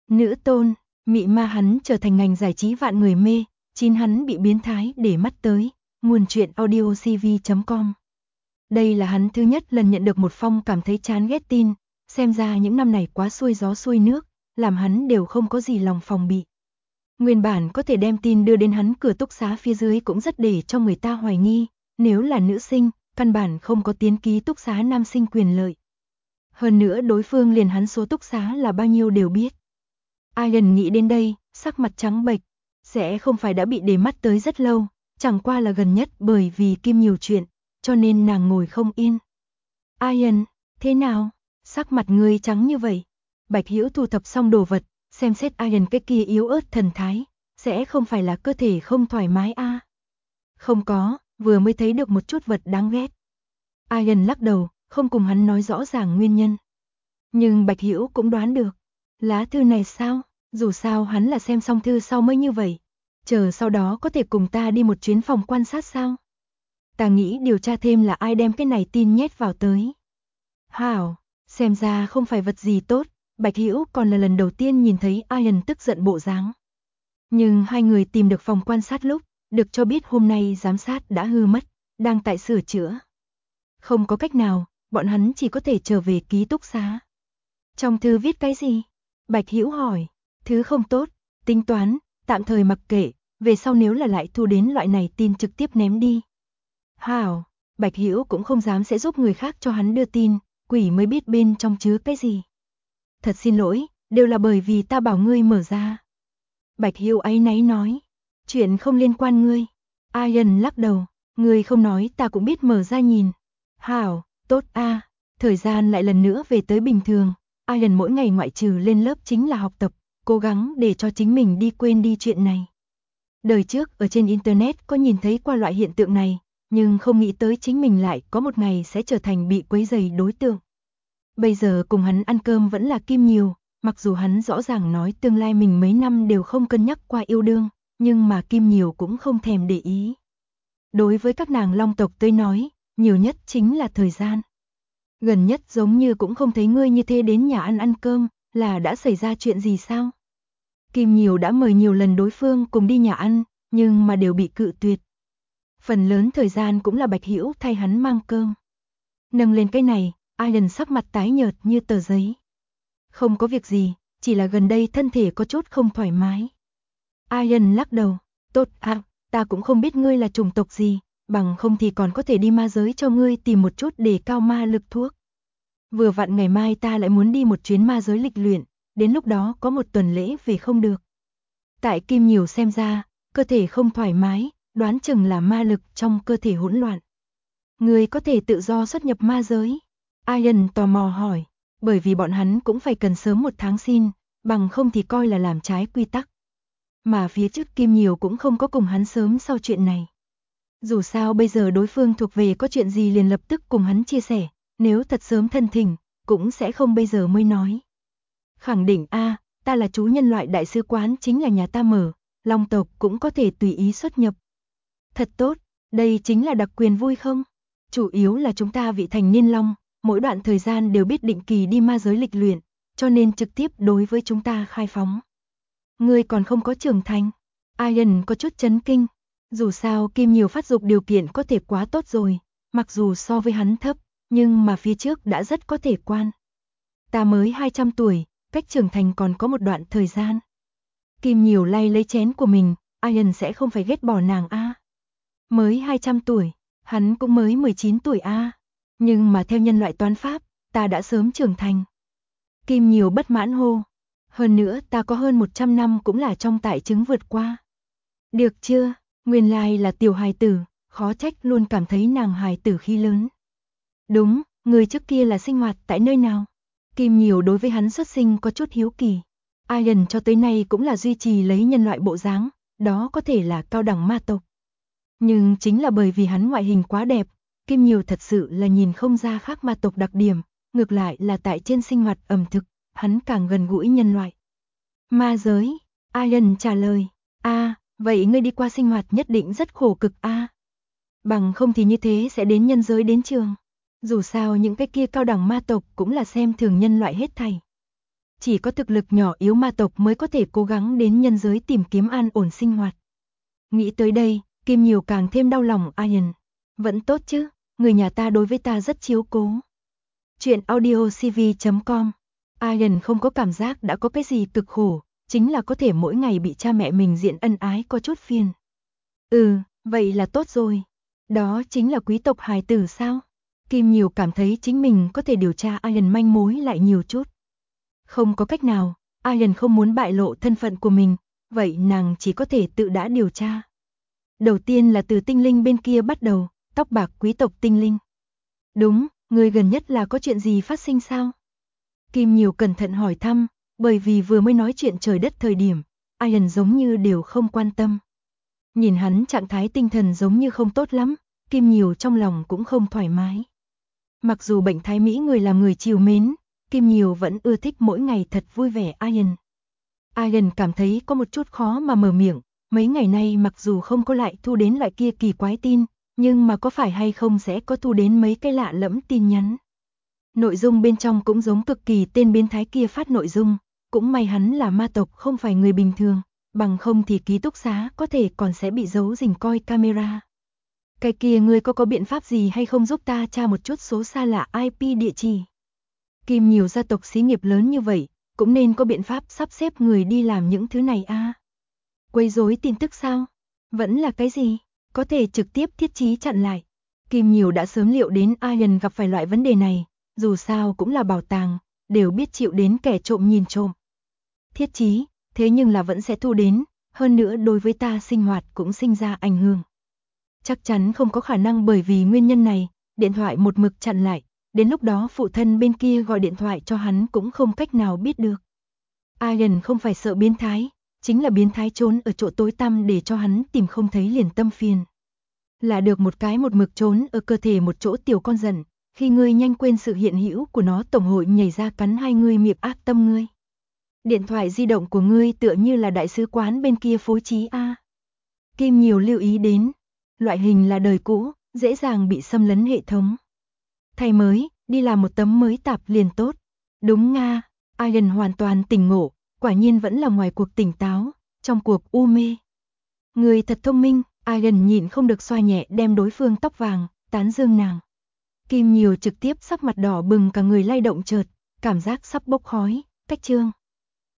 Nữ tôn, mị ma hắn trở thành ngành giải trí vạn người mê, chín hắn bị biến thái để mắt tới. Nguồn chuyện audiocv.com. Đây là hắn thứ nhất lần nhận được một phong cảm thấy chán ghét tin, xem ra những năm này quá xuôi gió xuôi nước, làm hắn đều không có gì lòng phòng bị. Nguyên bản có thể đem tin đưa đến hắn cửa túc xá phía dưới cũng rất để cho người ta hoài nghi, nếu là nữ sinh, căn bản không có tiến ký túc xá nam sinh quyền lợi. Hơn nữa đối phương liền hắn số túc xá là bao nhiêu đều biết. Ian nghĩ đến đây, sắc mặt trắng bệch, sẽ không phải đã bị để mắt tới rất lâu, chẳng qua là gần nhất bởi vì Kim nhiều chuyện, cho nên nàng ngồi không yên. Ian, thế nào? Sắc mặt ngươi trắng như vậy. Bạch Hữu thu thập xong đồ vật, xem xét Ian cái kia yếu ớt thần thái, sẽ không phải là cơ thể không thoải mái a? Không có, vừa mới thấy được một chút vật đáng ghét. Ian lắc đầu, không cùng hắn nói rõ ràng nguyên nhân. Nhưng Bạch Hữu cũng đoán được. Lá thư này sao? Dù sao hắn là xem xong thư sau mới như vậy. Chờ sau đó có thể cùng ta đi một chuyến phòng quan sát sao? Ta nghĩ điều tra thêm là ai đem cái này tin nhét vào tới. Hảo, xem ra không phải vật gì tốt, Bạch Hữu còn là lần đầu tiên nhìn thấy Ian tức giận bộ dáng. Nhưng hai người tìm được phòng quan sát lúc, được cho biết hôm nay giám sát đã hư mất, đang tại sửa chữa. Không có cách nào, bọn hắn chỉ có thể trở về ký túc xá. Trong thư viết cái gì? Bạch Hữu hỏi, thứ không tốt, tính toán, tạm thời mặc kệ, về sau nếu là lại thu đến loại này tin trực tiếp ném đi. Hảo, Bạch Hữu cũng không dám sẽ giúp người khác cho hắn đưa tin, quỷ mới biết bên trong chứa cái gì. Thật xin lỗi, đều là bởi vì ta bảo ngươi mở ra. Bạch Hữu áy náy nói, chuyện không liên quan ngươi. Ian lắc đầu, ngươi không nói ta cũng biết mở ra nhìn. Hảo, tốt a. Thời gian lại lần nữa về tới bình thường. Ian mỗi ngày ngoại trừ lên lớp chính là học tập, cố gắng để cho chính mình đi quên đi chuyện này. Đời trước ở trên internet có nhìn thấy qua loại hiện tượng này, nhưng không nghĩ tới chính mình lại có một ngày sẽ trở thành bị quấy rầy đối tượng. Bây giờ cùng hắn ăn cơm vẫn là Kim nhiều, mặc dù hắn rõ ràng nói tương lai mình mấy năm đều không cân nhắc qua yêu đương, nhưng mà Kim nhiều cũng không thèm để ý. Đối với các nàng Long tộc tới nói, nhiều nhất chính là thời gian. Gần nhất giống như cũng không thấy ngươi như thế đến nhà ăn cơm, là đã xảy ra chuyện gì sao? Kim nhiều đã mời nhiều lần đối phương cùng đi nhà ăn, nhưng mà đều bị cự tuyệt. Phần lớn thời gian cũng là Bạch Hữu thay hắn mang cơm. Nâng lên cái này, Ian sắc mặt tái nhợt như tờ giấy. Không có việc gì, chỉ là gần đây thân thể có chút không thoải mái. Ian lắc đầu, tốt à, ta cũng không biết ngươi là chủng tộc gì, bằng không thì còn có thể đi ma giới cho ngươi tìm một chút để cao ma lực thuốc. Vừa vặn ngày mai ta lại muốn đi một chuyến ma giới lịch luyện, đến lúc đó có một tuần lễ về không được. Tại Kim nhiều xem ra, cơ thể không thoải mái, đoán chừng là ma lực trong cơ thể hỗn loạn. Ngươi có thể tự do xuất nhập ma giới? Ian tò mò hỏi, bởi vì bọn hắn cũng phải cần sớm một tháng xin, bằng không thì coi là làm trái quy tắc. Mà phía trước Kim nhiều cũng không có cùng hắn sớm sau chuyện này. Dù sao bây giờ đối phương thuộc về có chuyện gì liền lập tức cùng hắn chia sẻ, nếu thật sớm thân thỉnh, cũng sẽ không bây giờ mới nói. Khẳng định a, ta là chú nhân loại đại sứ quán chính là nhà ta mở, Long tộc cũng có thể tùy ý xuất nhập. Thật tốt, đây chính là đặc quyền vui không? Chủ yếu là chúng ta vị thành niên long, mỗi đoạn thời gian đều biết định kỳ đi ma giới lịch luyện, cho nên trực tiếp đối với chúng ta khai phóng. Ngươi còn không có trưởng thành. Ian có chút chấn kinh. Dù sao Kim nhiều phát dục điều kiện có thể quá tốt rồi, mặc dù so với hắn thấp, nhưng mà phía trước đã rất có thể quan. Ta mới 200 tuổi, cách trưởng thành còn có một đoạn thời gian. Kim nhiều lay lấy chén của mình, Ian sẽ không phải ghét bỏ nàng a. Mới 200 tuổi, hắn cũng mới 19 tuổi a. Nhưng mà theo nhân loại toán pháp, ta đã sớm trưởng thành. Kim nhiều bất mãn hô. Hơn nữa ta có hơn 100 năm cũng là trong tại chứng vượt qua. Được chưa, nguyên lai là tiểu hài tử, khó trách luôn cảm thấy nàng hài tử khi lớn. Đúng, người trước kia là sinh hoạt tại nơi nào? Kim nhiều đối với hắn xuất sinh có chút hiếu kỳ. Ian cho tới nay cũng là duy trì lấy nhân loại bộ dáng, đó có thể là cao đẳng ma tộc. Nhưng chính là bởi vì hắn ngoại hình quá đẹp, Kim nhiều thật sự là nhìn không ra khác ma tộc đặc điểm, ngược lại là tại trên sinh hoạt ẩm thực, hắn càng gần gũi nhân loại. Ma giới, Ian trả lời, vậy ngươi đi qua sinh hoạt nhất định rất khổ cực Bằng không thì như thế sẽ đến nhân giới đến trường. Dù sao những cái kia cao đẳng ma tộc cũng là xem thường nhân loại hết thảy. chỉ có thực lực nhỏ yếu ma tộc mới có thể cố gắng đến nhân giới tìm kiếm an ổn sinh hoạt. Nghĩ tới đây, Kim Nhiều càng thêm đau lòng Ian. Vẫn tốt chứ, người nhà ta đối với ta rất chiếu cố. Chuyện audiocv.com. Ian không có cảm giác đã có cái gì cực khổ, chính là có thể mỗi ngày bị cha mẹ mình diện ân ái có chút phiền. Vậy là tốt rồi. Đó chính là quý tộc hài tử sao? Kim Nhiều cảm thấy chính mình có thể điều tra Ian manh mối lại nhiều chút. Không có cách nào, Ian không muốn bại lộ thân phận của mình, vậy nàng chỉ có thể tự đã điều tra. Đầu tiên là từ tinh linh bên kia bắt đầu, tóc bạc quý tộc tinh linh. Đúng, người gần nhất là có chuyện gì phát sinh sao? Kim Nhiều cẩn thận hỏi thăm, bởi vì vừa mới nói chuyện trời đất thời điểm, Ian giống như đều không quan tâm. Nhìn hắn trạng thái tinh thần giống như không tốt lắm, Kim Nhiều trong lòng cũng không thoải mái. Mặc dù bệnh thái mỹ người làm người chiều mến, Kim Nhiều vẫn ưa thích mỗi ngày thật vui vẻ Ian. Ian cảm thấy có một chút khó mà mở miệng, mấy ngày nay mặc dù không có lại thu đến loại kia kỳ quái tin, nhưng mà có phải hay không sẽ có thu đến mấy cái lạ lẫm tin nhắn. Nội dung bên trong cũng giống cực kỳ tên biến thái kia phát nội dung, cũng may hắn là ma tộc không phải người bình thường, bằng không thì ký túc xá có thể còn sẽ bị giấu rình coi camera. Cái kia ngươi có biện pháp gì hay không giúp ta tra một chút số xa lạ IP địa chỉ? Kim Nhiều gia tộc xí nghiệp lớn như vậy, cũng nên có biện pháp sắp xếp người đi làm những thứ này a. Quấy rối tin tức sao? Vẫn là cái gì? Có thể trực tiếp thiết trí chặn lại. Kim Nhiều đã sớm liệu đến Ian gặp phải loại vấn đề này, dù sao cũng là bảo tàng, đều biết chịu đến kẻ trộm nhìn trộm. Thiết trí, thế nhưng là vẫn sẽ thu đến, hơn nữa đối với ta sinh hoạt cũng sinh ra ảnh hưởng. Chắc chắn không có khả năng bởi vì nguyên nhân này, điện thoại một mực chặn lại, đến lúc đó phụ thân bên kia gọi điện thoại cho hắn cũng không cách nào biết được. Ian không phải sợ biến thái, chính là biến thái trốn ở chỗ tối tăm để cho hắn tìm không thấy liền tâm phiền. Là được một cái một mực trốn ở cơ thể một chỗ tiểu con giận, khi ngươi nhanh quên sự hiện hữu của nó tổng hội nhảy ra cắn hai ngươi miệng ác tâm ngươi. Điện thoại di động của ngươi tựa như là đại sứ quán bên kia phối trí a. Kim Nhiều lưu ý đến, loại hình là đời cũ, dễ dàng bị xâm lấn hệ thống. Thay mới, đi làm một tấm mới tạp liền tốt. Đúng nga, Ian hoàn toàn tỉnh ngộ, quả nhiên vẫn là ngoài cuộc tỉnh táo, trong cuộc u mê. Người thật thông minh, Ian nhịn không được xoa nhẹ đem đối phương tóc vàng, tán dương nàng. Kim Nhiều trực tiếp sắc mặt đỏ bừng cả người lay động chợt, cảm giác sắp bốc khói, cách chương.